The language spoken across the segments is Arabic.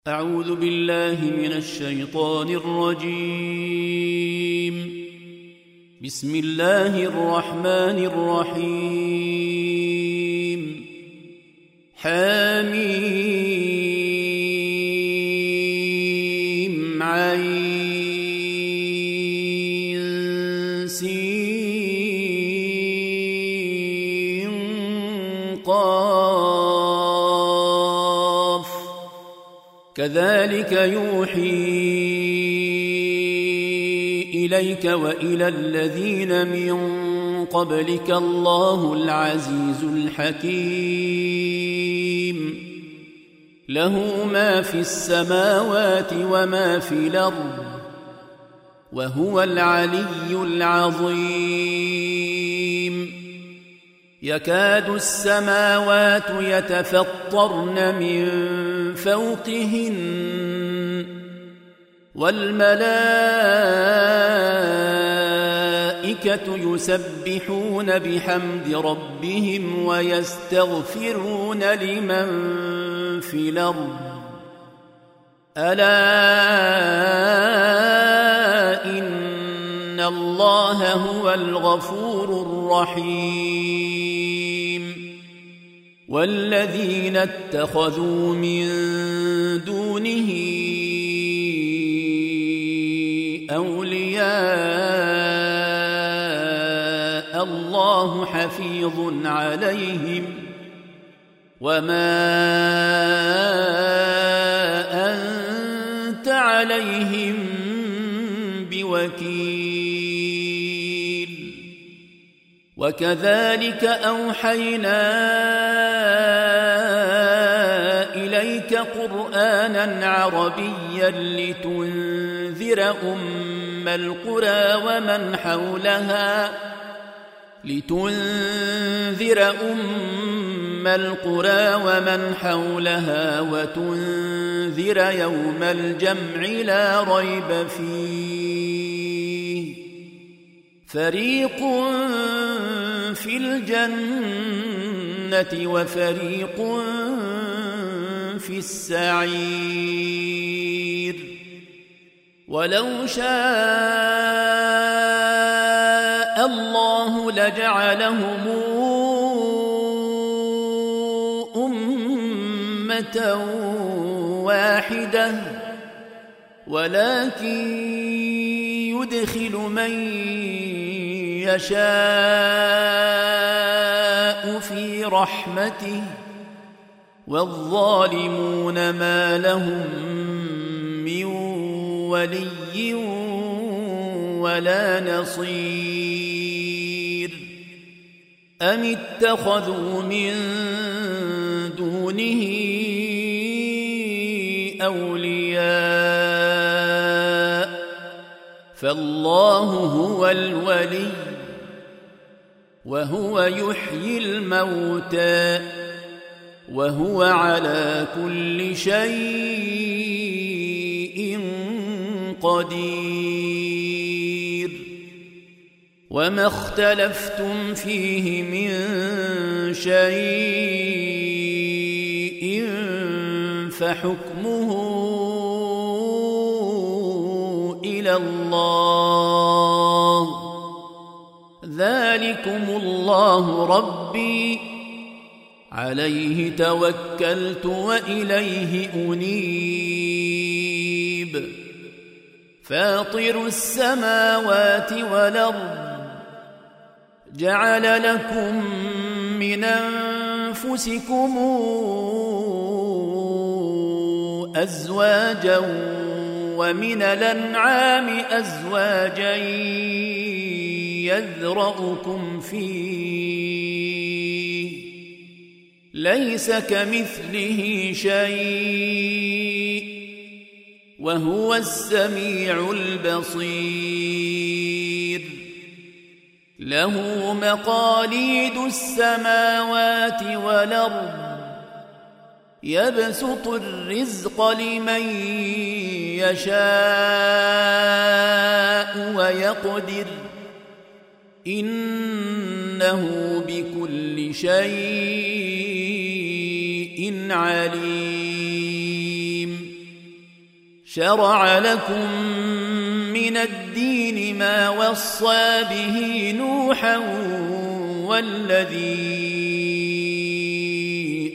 أعوذ بالله من الشيطان الرجيم. بسم الله الرحمن الرحيم. حميم عين سين قاف كذلك يوحي إليك وإلى الذين من قبلك الله العزيز الحكيم. له ما في السماوات وما في الأرض وهو العلي العظيم. يكاد السماوات يتفطرن من فوقهن والملائكة يسبحون بحمد ربهم ويستغفرون لمن في الأرض ألا إن الله هو الغفور الرحيم. والذين اتخذوا من دونه أولياء الله حفيظ عليهم وما أنت عليهم بوكيل. وكذلك أوحينا إليك قرآنا عربيا لتنذر أم القرى ومن حولها وتنذر يوم الجمع لا ريب فيه. فريق في الجنة وفريق في السعير. ولو شاء الله لجعلهم أمة واحدة ولكن يدخل من يشاء في رحمته والظالمون ما لهم من ولي ولا نصير. أم اتخذوا من دونه أولياء فالله هو الولي وهو يحيي الموتى وهو على كل شيء قدير. وما اختلفتم فيه من شيء فحكمه إلى الله. ذلكم الله ربي عليه توكلت وإليه أنيب. فاطر السماوات والأرض جعل لكم من أنفسكم أزواجا ومن الأنعام أزواجا يذرأكم فيه ليس كمثله شيء وهو السميع البصير. له مقاليد السماوات والأرض يبسط الرزق لمن يشاء ويقدر إنه بكل شيء عليم. شرع لكم من الدين ما وصى به نوحا والذي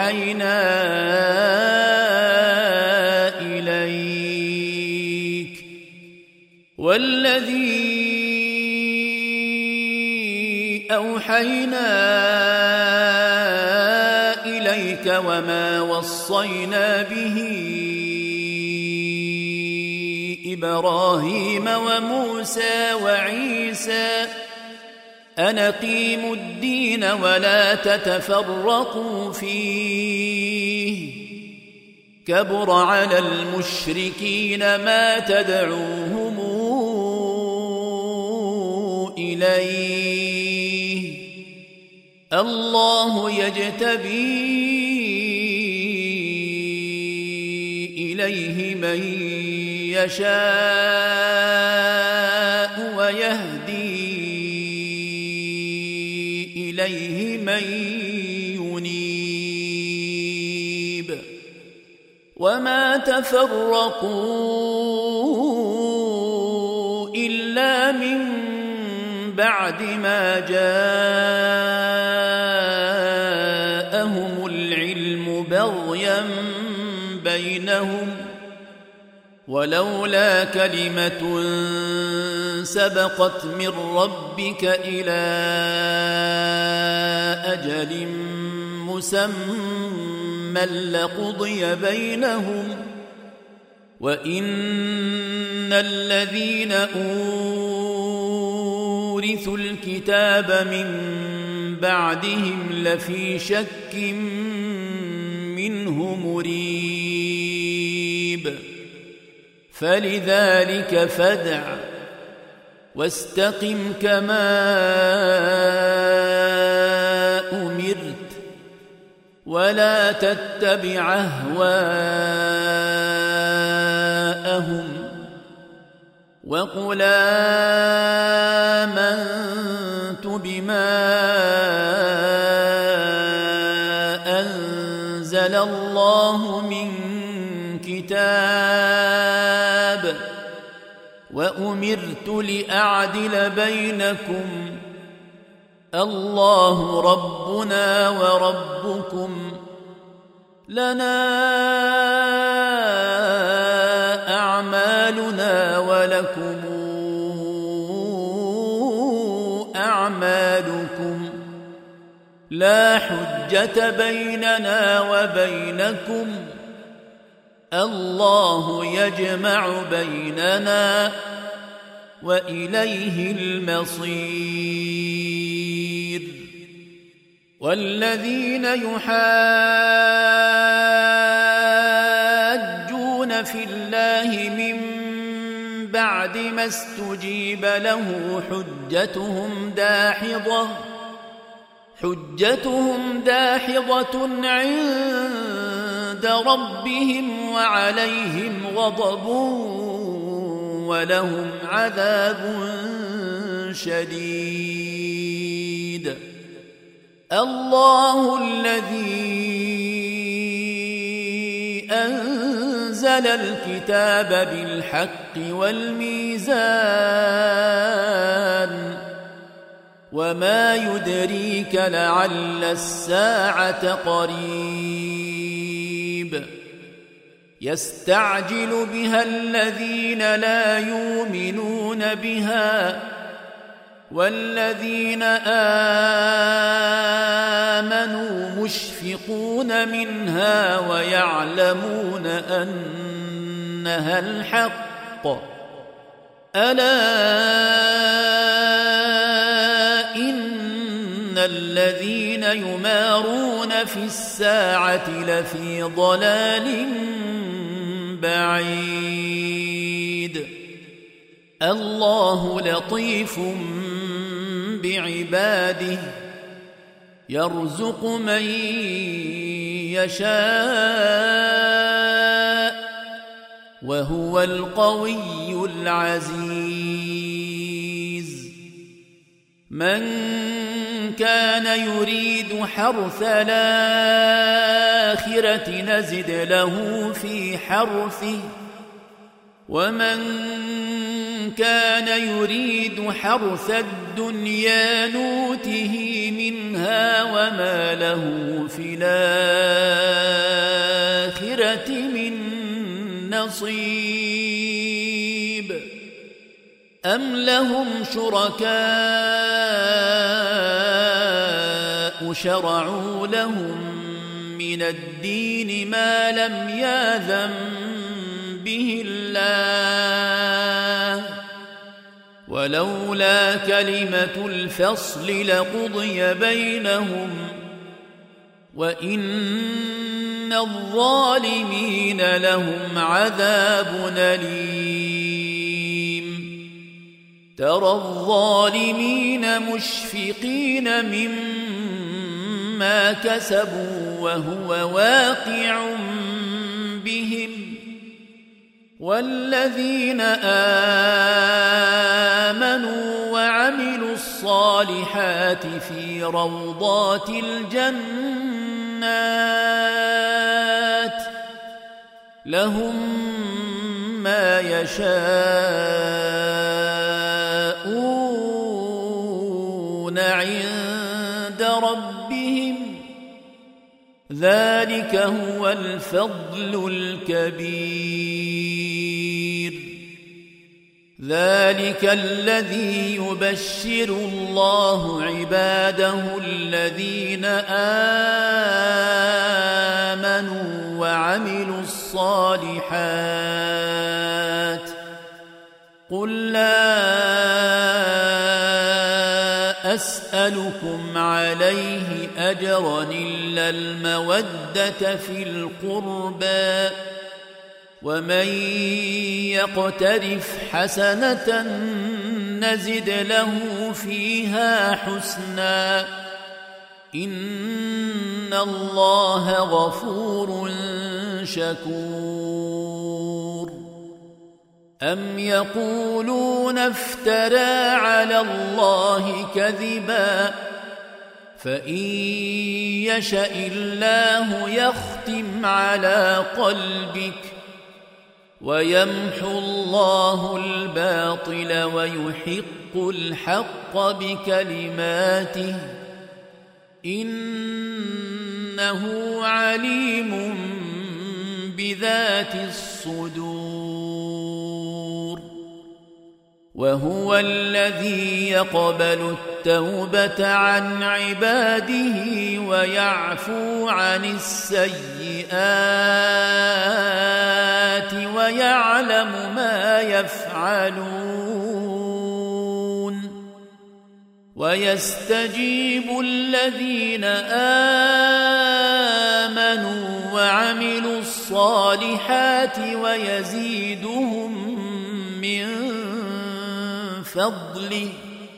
أوحينا إليك وما وصينا به إبراهيم وموسى وعيسى أن أقيموا الدين ولا تتفرقوا فيه كبر على المشركين ما تدعوهم إليه الله يجتبي إليه من يشاء ويهدي إليه من ينيب وما تفرقوا إلا من بعد ما جاءهم العلم بغيا بينهم ولولا كلمة سبقت من ربك إلى أجل مسمى لقضي بينهم وإن الذين أورثوا الكتاب من بعدهم لفي شك منه مريب فلذلك فادع واستقم كما أمرت ولا تتبع أهواءهم وقل آمنت بما أنزل الله من كتاب وأمرت لأعدل بينكم الله ربنا وربكم لنا أعمالنا ولكم أعمالكم لا حجة بيننا وبينكم الله يجمع بيننا وإليه المصير والذين يحاجون في الله من بعد ما استجيب له حجتهم داحضة عند ربهم وعليهم غضب ولهم عذاب شديد الله الذي أنزل الكتاب بالحق والميزان وما يدريك لعل الساعة قريب يستعجل بها الذين لا يؤمنون بها والذين آمنوا مشفقون منها ويعلمون أنها الحق ألا إن الذين يمارون في الساعة لفي ضلال بعيد الله لطيف بعباده يرزق من يشاء وهو القوي العزيز من كان يريد حرث الآخرة نزد له في حرثه ومن كان يريد حرث الدنيا نوته منها وما له في الآخرة من نصيب أم لهم شركاء شرعوا لهم من الدين ما لم يأذن به الله ولولا كلمة الفصل لقضي بينهم وإن الظالمين لهم عذاب أليم ترى الظالمين مشفقين مما كسبوا وهو واقع بهم والذين آمنوا وعملوا الصالحات في روضات الجنات لهم ما يشاءون عند ربهم ذلك هو الفضل الكبير ذلك الذي يبشر الله عباده الذين آمنوا وعملوا الصالحات قل لا أسألكم عليه أجرا إلا المودة في القربى ومن يقترف حسنة نزد له فيها حسنا إن الله غفور شكور أم يقولون افترى على الله كذبا فإن يشأ الله يختم على قلبك ويمحو الله الباطل ويحق الحق بكلماته إنه عليم بذات الصدور وهو الذي يقبل التوبة عن عباده ويعفو عن السيئات ويعلم ما يفعلون ويستجيب الذين آمنوا وعملوا الصالحات ويزيدهم من فضله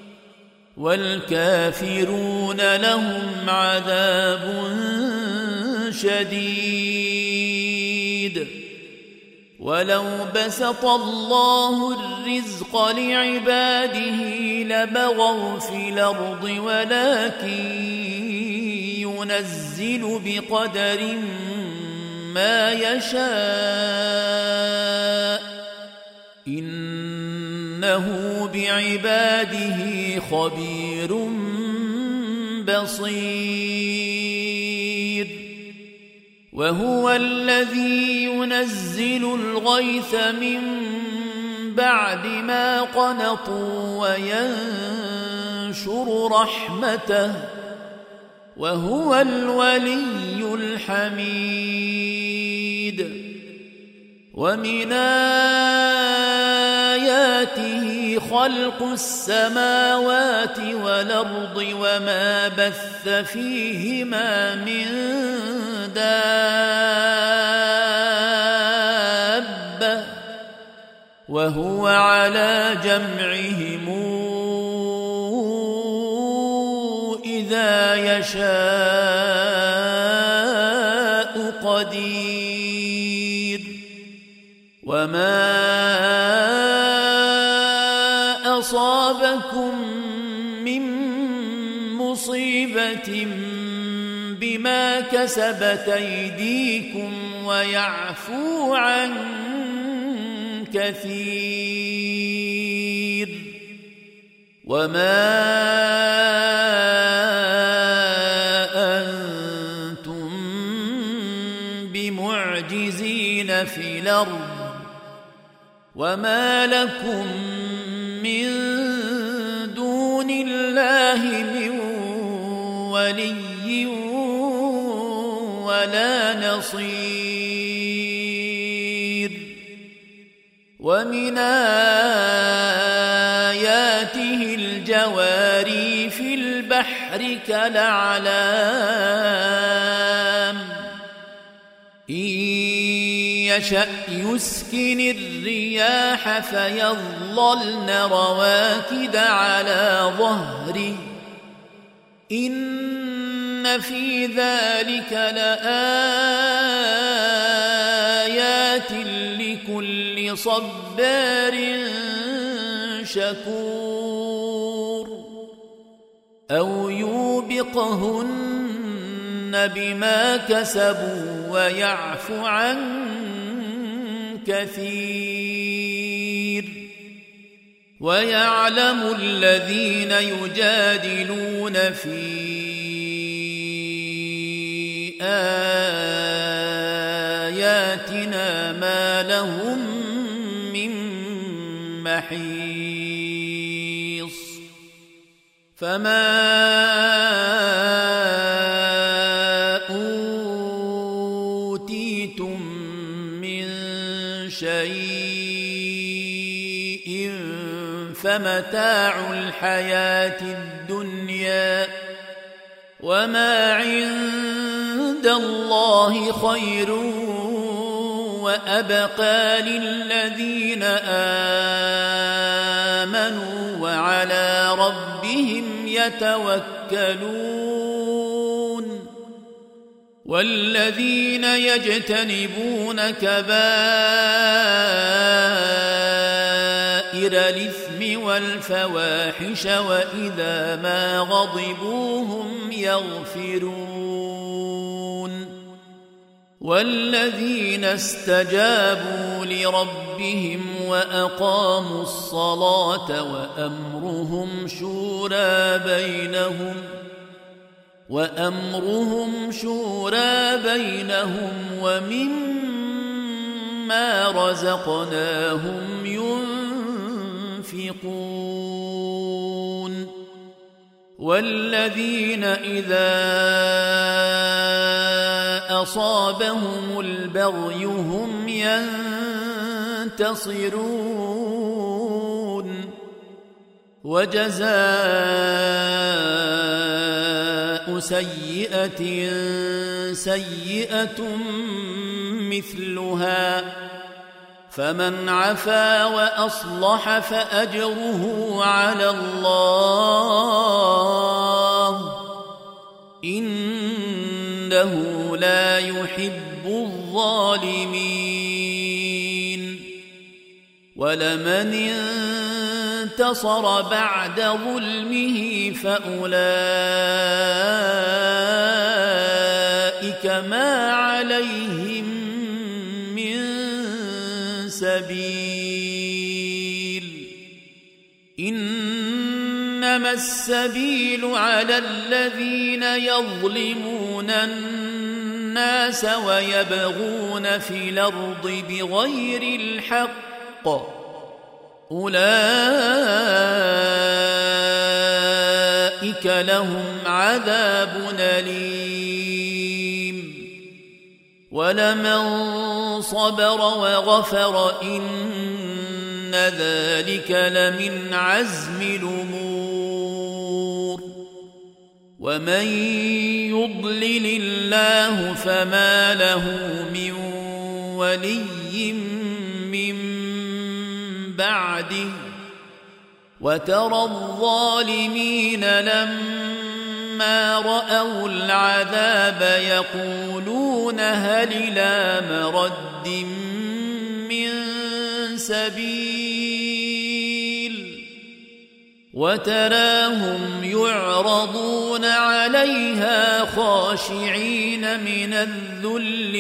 والكافرون لهم عذاب شديد ولو بسط الله الرزق لعباده لبغوا في الأرض ولكن ينزل بقدر ما يشاء إنه بعباده خبير بصير وهو الذي ينزل الغيث من بعد ما قنطوا وينشر رحمته وهو الولي الحميد ومن آياته خلق السماوات والأرض وما بث فيهما من دابة وهو على جمعهم إذا يشاء قدير وما أصابكم من مصيبة بما كسبت أيديكم ويعفو عن كثير وما أنتم بمعجزين في الأرض وما لكم من دون الله من ولي ولا نصير ومن آياته الجواري في البحر كالأعلام إن يشأ يسكن الرياح فيظللن رواكد على ظهره إن في ذلك لآيات لكل صبار شكور أو يوبقهن بما كسبوا ويعفو عن كثير ويعلم الذين يجادلون في آياتنا ما لهم من محيص فما أوتيتم من شيء فمتاع الحياة الدنيا وما عند الله خير وأبقى للذين آمنوا وعلى ربهم يتوكلون والذين يجتنبون كبائر الإثم والفواحش وإذا ما غضبوا هم يغفرون والذين استجابوا لربهم وأقاموا الصلاة وأمرهم شورى بينهم ومما رزقناهم ينفقون والذين إذا أصابهم البغي هم ينتصرون وجزاء سيئة سيئة مثلها فمن عفا وأصلح فأجره على الله إنه لا يحب الظالمين ولمن انتصر بعد ظلمه فأولئك ما عليهم من سبيل إنما السبيل على الذين يظلمون الناس ويبغون في الأرض بغير الحق أولئك لهم عذاب أليم ولمن صبر وغفر إن ذلك لمن عزم الأمور ومن يضلل الله فما له من ولي من بعده وترى الظالمين لما رأوا العذاب يقولون هل إلى مرد من سبيل وتراهم يعرضون عليها خاشعين من الذل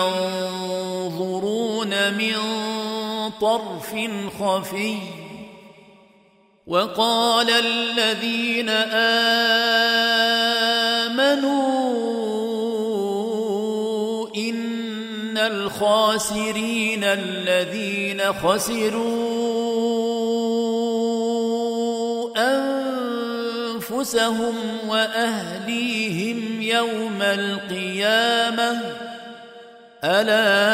ينظرون من طرف خفي وقال الذين آمنوا إن الخاسرين الذين خسروا أنفسهم وأهليهم يوم القيامة ألا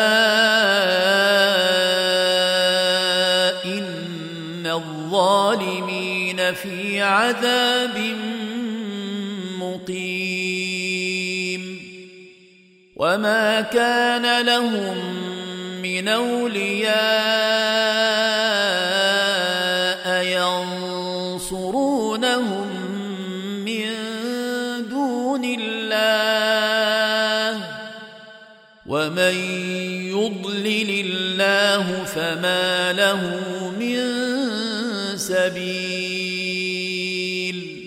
إن الظالمين في عذاب مقيم وما كان لهم من أولياء ينصرونهم من دون الله ومن يضلل الله فما له من سبيل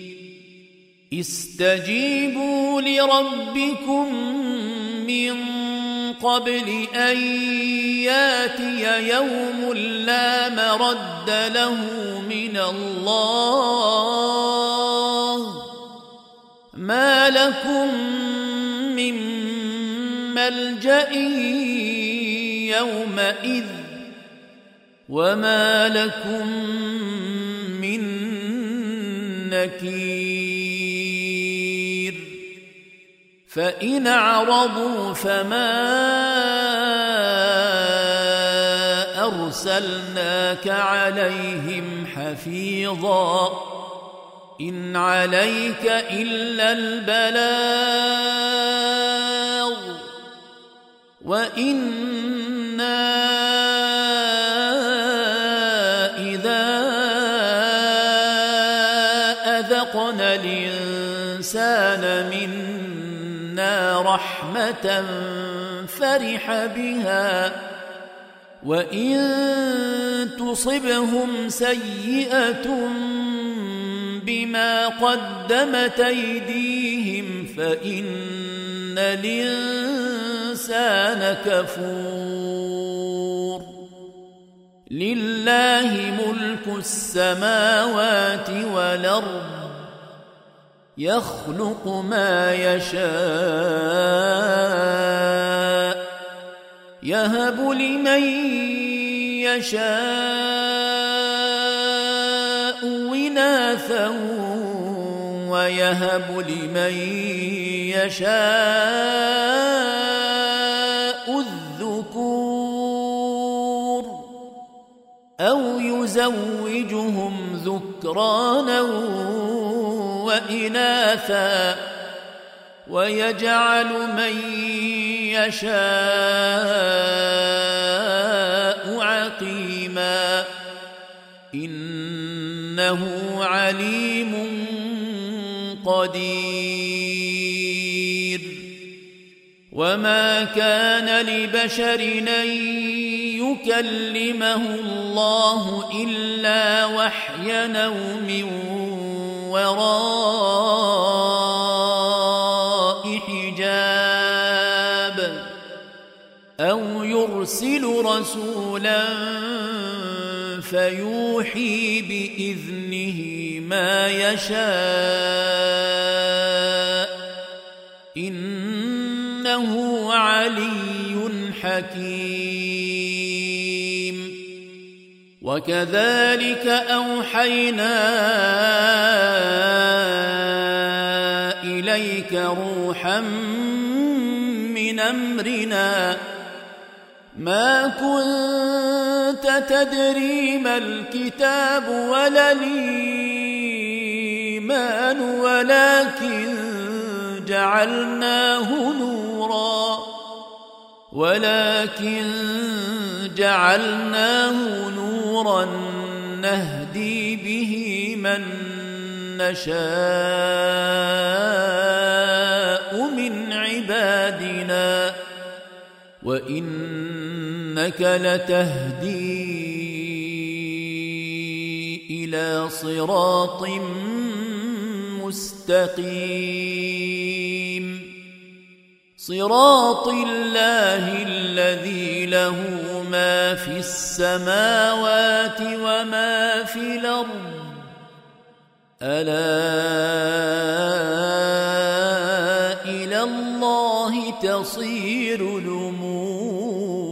استجيبوا لربكم من قبل أن ياتي يوم لا مرد له من الله ما لكم من ملجأ يومئذ وما لكم من نكير فإن أعرضوا فما أرسلناك عليهم حفيظا إن عليك إلا البلاغ وإنا إذا أذقنا الإنسان منا رحمة فرح بها وإن تصبهم سيئة بما قدمت أيديهم فإن الإنسان كفور لله ملك السماوات والأرض يخلق ما يشاء يهب لمن يشاء إناثا ويهب لمن يشاء الذكور أو يزوجهم ذكرانا وإناثا ويجعل من يشاء عقيما إنه عليم قدير وما كان لبشر أن يكلمه الله إلا وحيا أو من وراء حجاب أو يرسل رسولا فيوحي بإذنه ما يشاء إنه علي حكيم وكذلك أوحينا إليك روحا من أمرنا ما كنت تدري ما الكتاب ولا الإيمان ولكن جعلناه نورا نهدي به من نشاء من عبادنا وإنك لتهدي إلى صراط مستقيم صراط الله الذي له ما في السماوات وما في الأرض ألا إلى الله تصير الأمور